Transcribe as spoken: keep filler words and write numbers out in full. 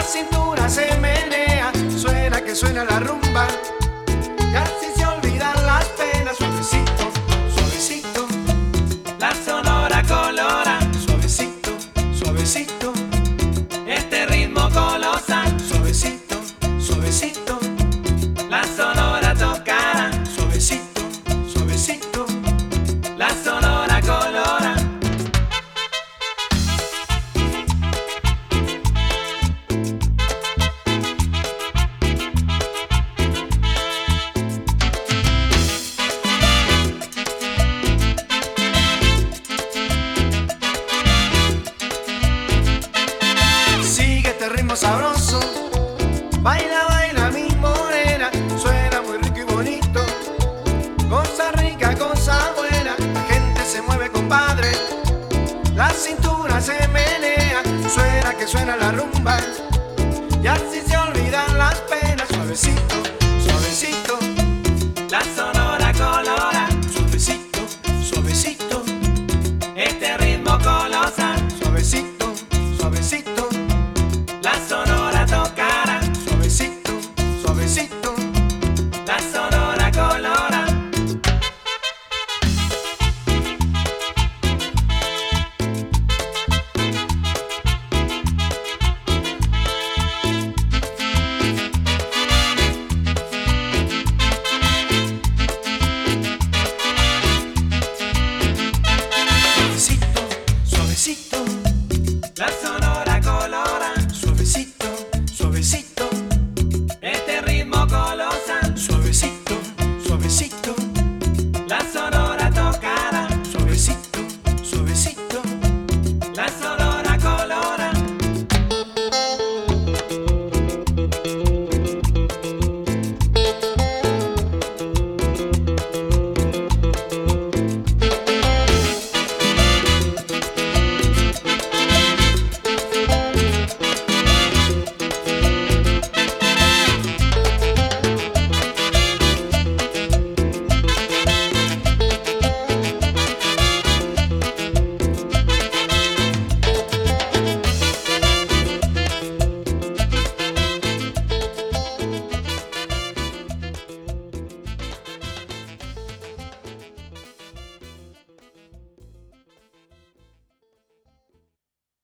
cintura se menea, suena que suena la rumba, y así se olvidan las penas. Suavecito, suavecito, La sonora colora, suavecito, suavecito, este ritmo colosal. suavecito, suavecito, La sonora tocara, suavecito, suavecito. la sonora colora. Sigue este ritmo sabroso, baila, baila mi morena, suena muy rico y bonito, cosa rica, cosa buena, la gente se mueve, compadre, la cintura se menea, suena que suena la rumba, y así se olvidan las penas. Suavecito, suavecito, La sonora